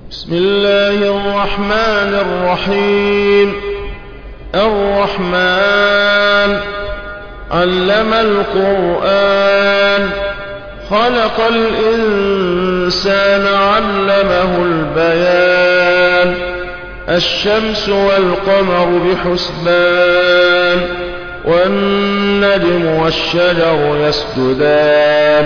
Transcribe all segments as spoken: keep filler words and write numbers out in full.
بسم الله الرحمن الرحيم. الرحمن علم القرآن، خلق الإنسان علمه البيان. الشمس والقمر بحسبان، والنجم والشجر يسجدان.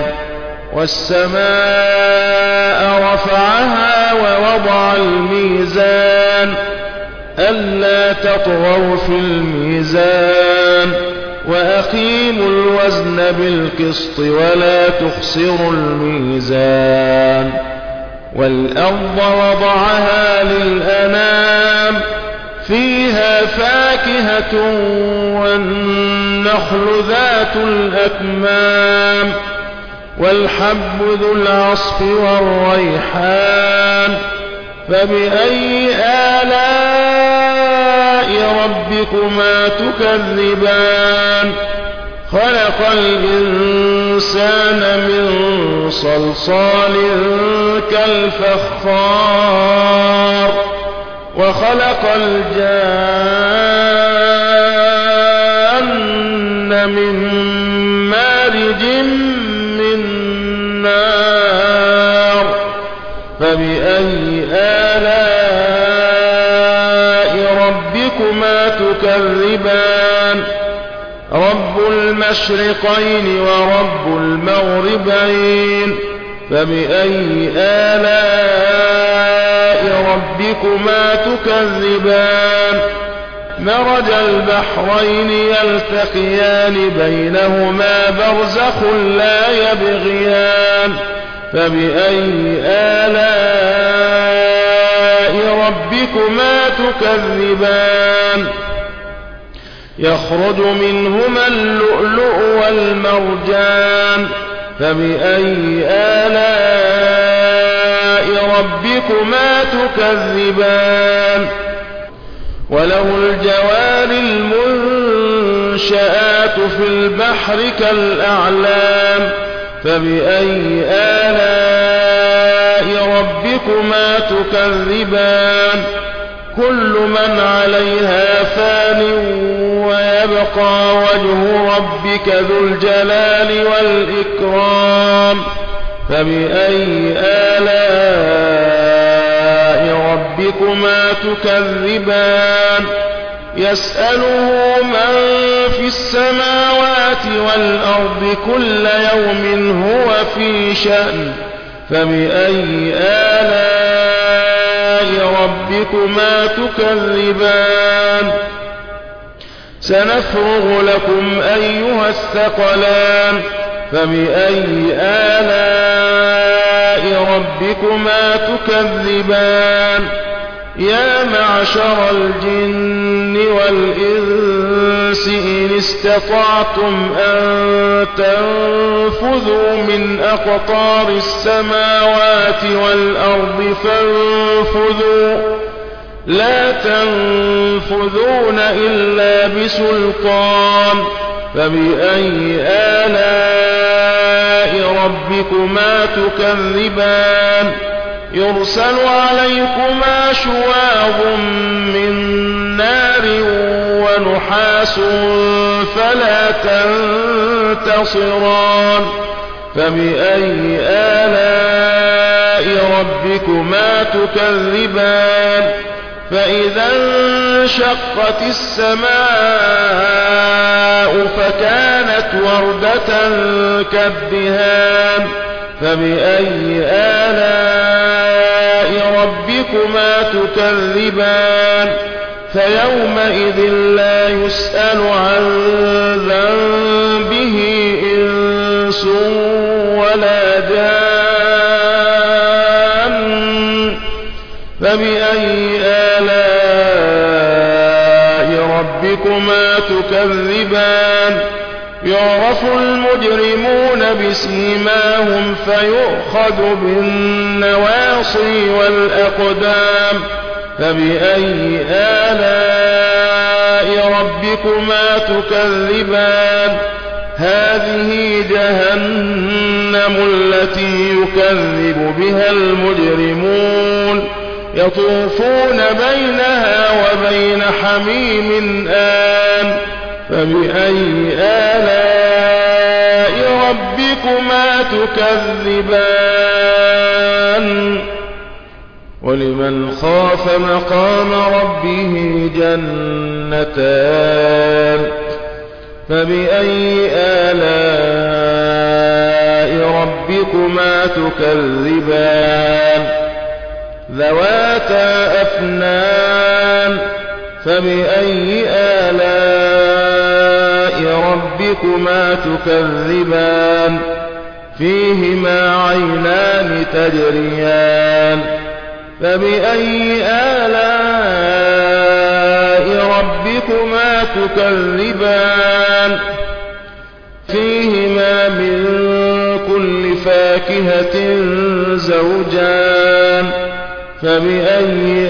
والسماء رفعها ووضع الميزان، ألا تطغوا في الميزان، وأقيموا الوزن بالقسط ولا تخسروا الميزان. والأرض وضعها للأنام، فيها فاكهة والنخل ذات الأكمام، والحب ذو العصف والريحان. فبأي آلاء ربكما تكذبان؟ خلق الإنسان من صلصال كالفخار، وخلق الجان من مارج من نار. فبأي آلاء ربكما تكذبان؟ رب المشرقين ورب المغربين. فبأي آلاء ربكما تكذبان؟ مرج البحرين يلتقيان، بينهما برزخ لا يبغيان. فبأي آلاء ربكما تكذبان؟ يخرج منهما اللؤلؤ والمرجان. فبأي آلاء ربكما تكذبان؟ وله الجوار المنشآت في البحر كالأعلام. فبأي آلاء ربكما تكذبان؟ كل من عليها فان، ويبقى وجه ربك ذو الجلال والإكرام. فبأي آلاء ربكما تكذبان؟ يسأله من في السماوات والأرض كل يوم هو في شأن. فبأي آلاء ربكما تكذبان؟ سنفرغ لكم أيها الثقلان. فبأي آلاء ربكما تكذبان؟ يا معشر الجن والإنس إن استطعتم أن تنفذوا من أقطار السماوات والأرض فانفذوا، لا تنفذون إلا بسلطان. فبأي آلاء ربكما تكذبان؟ يرسل عليكما شواظ من نار ونحاس فلا تنتصران. فبأي آلاء ربكما تكذبان؟ فإذا انشقت السماء فكانت وردة كالدهان. فبأي آلاء ربكما تكذبان؟ فيومئذ لا يسأل عن ذنبه إنس ولا جان. فبأي آلاء ربكما تكذبان؟ يعرف المجرمون بسيماهم فيؤخذ بالنواصي والأقدام. فبأي آلاء ربكما تكذبان؟ هذه جهنم التي يكذب بها المجرمون يطوفون بينها وبين حميم آن فبأي آلاء ربكما تكذبان ولمن خاف مقام ربه جنتان فبأي آلاء ربكما تكذبان ذواتا أفنان فبأي آلاء ربكما تكذبان فيهما عينان تجريان فبأي آلاء ربكما تكذبان فيهما من كل فاكهة زوجان فبأي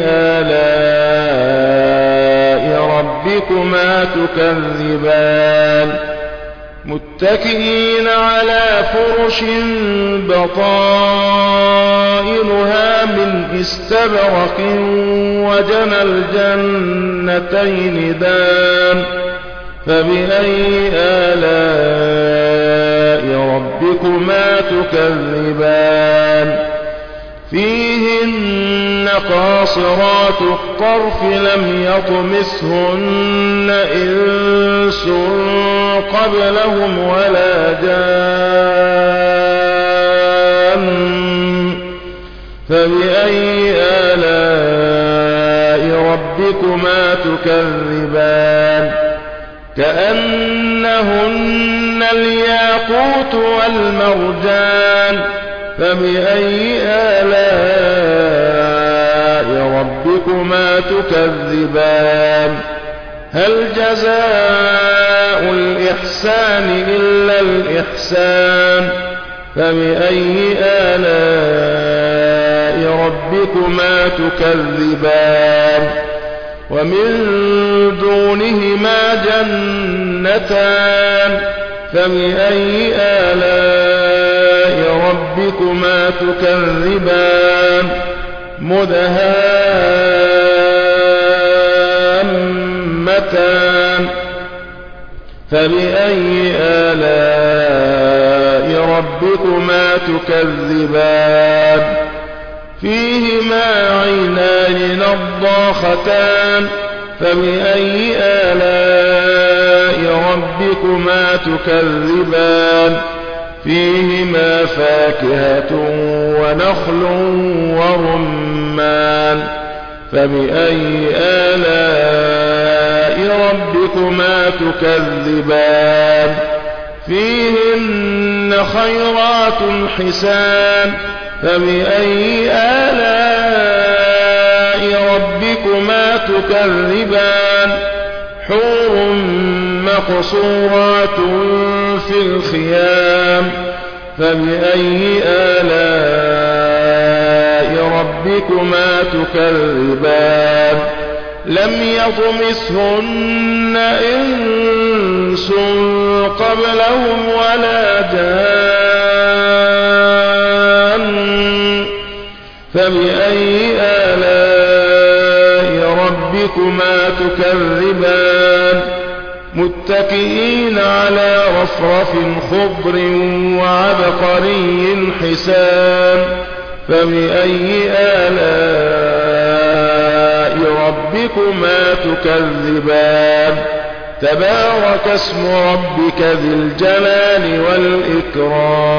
آلاء ربكما تكذبان متكئين على فرش بطائنها من استبرق وجنى الجنتين دان فبأي آلاء ربكما تكذبان فيهن قاصرات الطرف لم يطمثهن إنس قبلهم ولا جان فبأي آلاء ربكما تكذبان كأنهن الياقوت والمرجان فبأي آلاء ربكما تكذبان هل جزاء الإحسان إلا الإحسان فبأي آلاء ربكما تكذبان ومن دونهما جنتان فبأي آلاء ربكما تكذبان مدهامتان فبأي آلاء ربكما تكذبان فيهما عينان نضاختان فبأي آلاء ربكما تكذبان فيهما فاكهة ونخل ورمان فبأي آلاء ربكما تكذبان فيهن خيرات حسان فبأي آلاء ربكما تكذبان حور مقصورات في الخيام فبأي آلاء ربكما تكذبان لم يطمثهن إنس قبلهم ولا جان فبأي آلاء ربكما تكذبان متكئين على رفرف خضر وعبقري حسان فبأي آلاء ربكما تكذبان تبارك اسم ربك ذي الجلال والإكرام